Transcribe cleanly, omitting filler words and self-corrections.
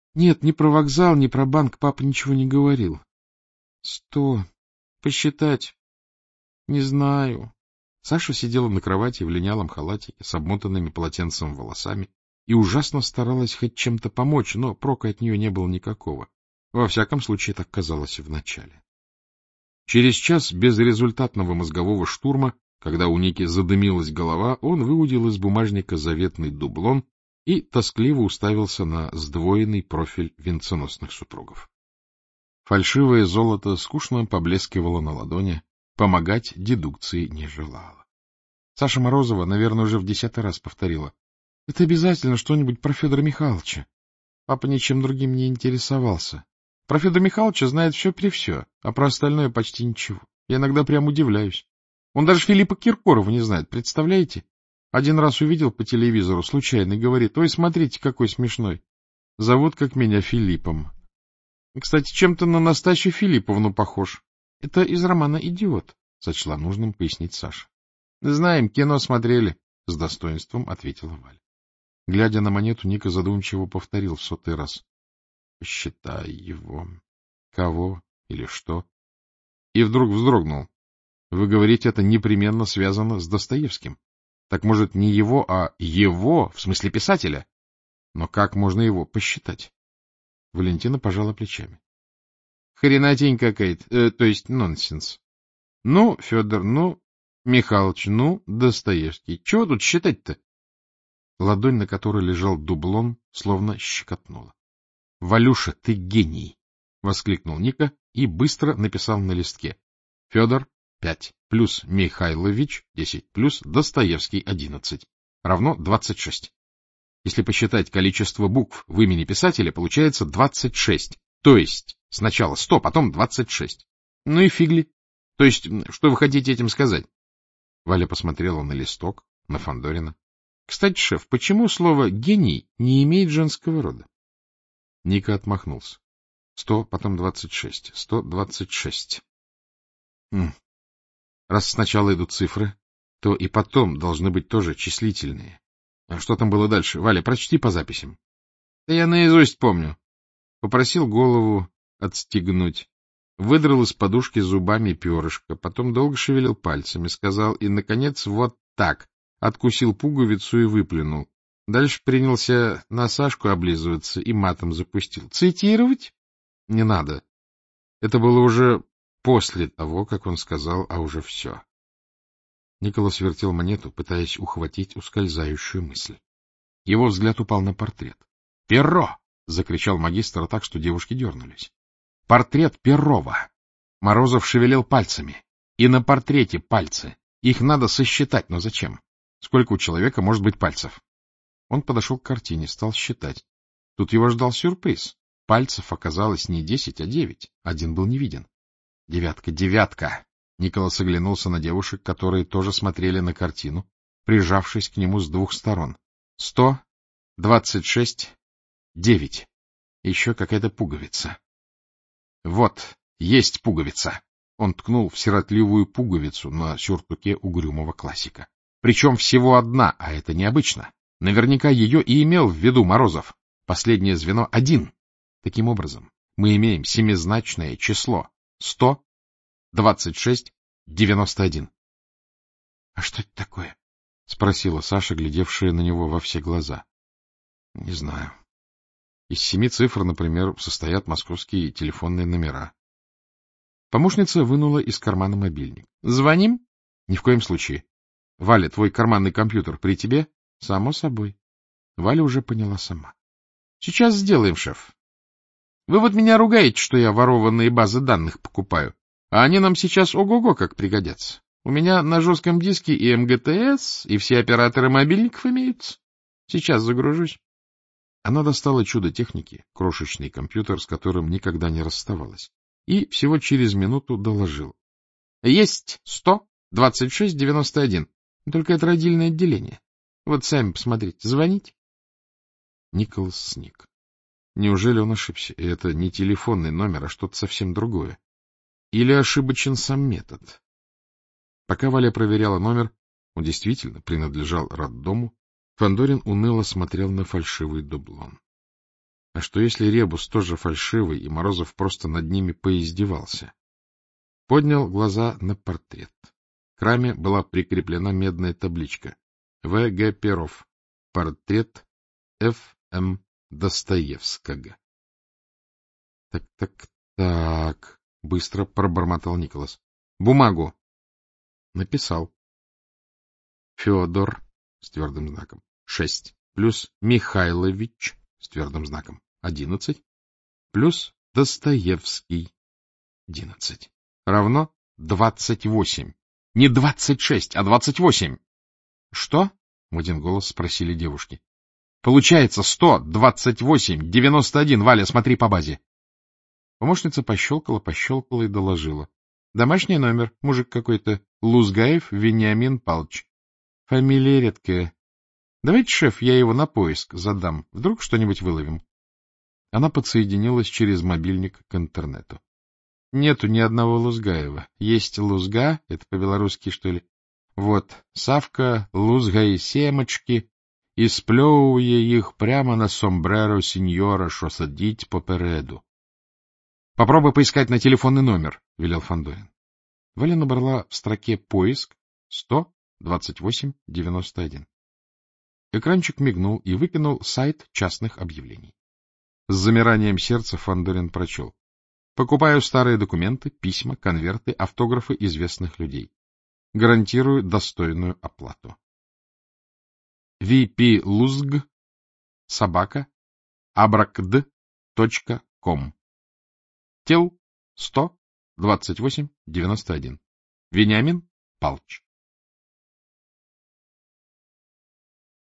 — Нет, ни про вокзал, ни про банк папа ничего не говорил. — 100. Посчитать? — Не знаю. Саша сидела на кровати в линялом халатике с обмотанными полотенцем волосами и ужасно старалась хоть чем-то помочь, но прока от нее не было никакого. Во всяком случае, так казалось вначале. Через час безрезультатного мозгового штурма, когда у Ники задымилась голова, он выудил из бумажника заветный дублон и тоскливо уставился на сдвоенный профиль венценосных супругов. Фальшивое золото скучно поблескивало на ладони, помогать дедукции не желало. Саша Морозова, наверное, уже в 10-й раз повторила: — Это обязательно что-нибудь про Федора Михайловича. Папа ничем другим не интересовался. Про Федора Михайловича знает все при все, а про остальное почти ничего. Я иногда прям удивляюсь. Он даже Филиппа Киркорова не знает, представляете? Один раз увидел по телевизору случайно и говорит: ой, смотрите, какой смешной. Зовут, как меня, Филиппом. Кстати, чем-то на Настасью Филипповну похож. Это из романа «Идиот», — сочла нужным пояснить Саша. — Знаем, кино смотрели, — с достоинством ответила Валя. Глядя на монету, Ника задумчиво повторил в 100-й раз: — Считай его. Кого или что? И вдруг вздрогнул. Вы говорите, это непременно связано с Достоевским. Так может, не его, а его, в смысле писателя? Но как можно его посчитать? Валентина пожала плечами. — Хренотень какая-то, то есть нонсенс. Ну, Федор, ну, Михалыч, ну, Достоевский. Чего тут считать-то? Ладонь, на которой лежал дублон, словно щекотнула. — Валюша, ты гений! — воскликнул Ника и быстро написал на листке: Федор 5 плюс Михайлович 10 плюс Достоевский 11 равно 26. Если посчитать количество букв в имени писателя, получается 26. То есть сначала 100, потом 26. Ну и фигли. То есть, что вы хотите этим сказать? Валя посмотрела на листок, на Фандорина. Кстати, шеф, почему слово «гений» не имеет женского рода? Ника отмахнулся. 100, потом 26. 126. Раз сначала идут цифры, то и потом должны быть тоже числительные. А что там было дальше? Валя, прочти по записям. Да я наизусть помню. Попросил голову отстегнуть. Выдрал из подушки зубами перышко, потом долго шевелил пальцами, сказал и, наконец, вот так. Откусил пуговицу и выплюнул. Дальше принялся на Сашку облизываться и матом запустил. Цитировать? Не надо. Это было уже после того, как он сказал, а уже все. Николас вертел монету, пытаясь ухватить ускользающую мысль. Его взгляд упал на портрет. «Перро!» — закричал магистр так, что девушки дернулись. «Портрет Перрова!» Морозов шевелил пальцами. И на портрете пальцы. Их надо сосчитать, но зачем? Сколько у человека может быть пальцев? Он подошел к картине, стал считать. Тут его ждал сюрприз. Пальцев оказалось не 10, а 9. Один был не виден. «Девятка, девятка!» Николас оглянулся на девушек, которые тоже смотрели на картину, прижавшись к нему с двух сторон. 100, 26, 9. Еще какая-то пуговица. Вот, есть пуговица. Он ткнул в сиротливую пуговицу на сюртуке угрюмого классика. Причем всего одна, а это необычно. Наверняка ее и имел в виду Морозов. Последнее звено — 1. Таким образом, мы имеем семизначное число 100, 26, 91. — А что это такое? — спросила Саша, глядевшая на него во все глаза. — Не знаю. Из 7 цифр, например, состоят московские телефонные номера. Помощница вынула из кармана мобильник. — Звоним? — Ни в коем случае. — Валя, твой карманный компьютер при тебе? — Само собой. Валя уже поняла сама. — Сейчас сделаем, шеф. Вы вот меня ругаете, что я ворованные базы данных покупаю. А они нам сейчас ого-го как пригодятся. У меня на жестком диске и МГТС, и все операторы мобильников имеются. Сейчас загружусь. Она достала чудо техники, крошечный компьютер, с которым никогда не расставалась, и всего через минуту доложил. Есть 100, 26, 91. Только это родильное отделение. Вот сами посмотрите. Звонить? Николас сник. Неужели он ошибся? И это не телефонный номер, а что-то совсем другое. Или ошибочен сам метод? Пока Валя проверяла номер, он действительно принадлежал роддому, Фандорин уныло смотрел на фальшивый дублон. А что, если ребус тоже фальшивый, и Морозов просто над ними поиздевался? Поднял глаза на портрет. К раме была прикреплена медная табличка. В. Г. Перов. Портрет Ф. М. Достоевского. Так, — быстро пробормотал Николас. — Бумагу. Написал. Федор с твердым знаком. 6. Плюс Михайлович с твердым знаком. 11. Плюс Достоевский. 11. Равно 28. Не 26, а 28. — Что? — в один голос спросили девушки. — Получается 128-91. Валя, смотри по базе. Помощница пощелкала и доложила. Домашний номер, мужик какой-то, Лузгаев Вениамин Павлович. Фамилия редкая. Давайте, шеф, я его на поиск задам. Вдруг что-нибудь выловим. Она подсоединилась через мобильник к интернету. Нету ни одного Лузгаева. Есть Лузга, это по-белорусски, что ли. Вот, Савка, Лузгай семечки, и сплевывая их прямо на сомбреро сеньора, шо садить попереду. — Попробуй поискать на телефонный номер, — велел Фандорин. Валя набрала в строке «Поиск» 128-91. Экранчик мигнул и выкинул сайт частных объявлений. С замиранием сердца Фандорин прочел. Покупаю старые документы, письма, конверты, автографы известных людей. Гарантирую достойную оплату. vpluzg @abracd.com. Тел 128-91. Вениамин Павлович.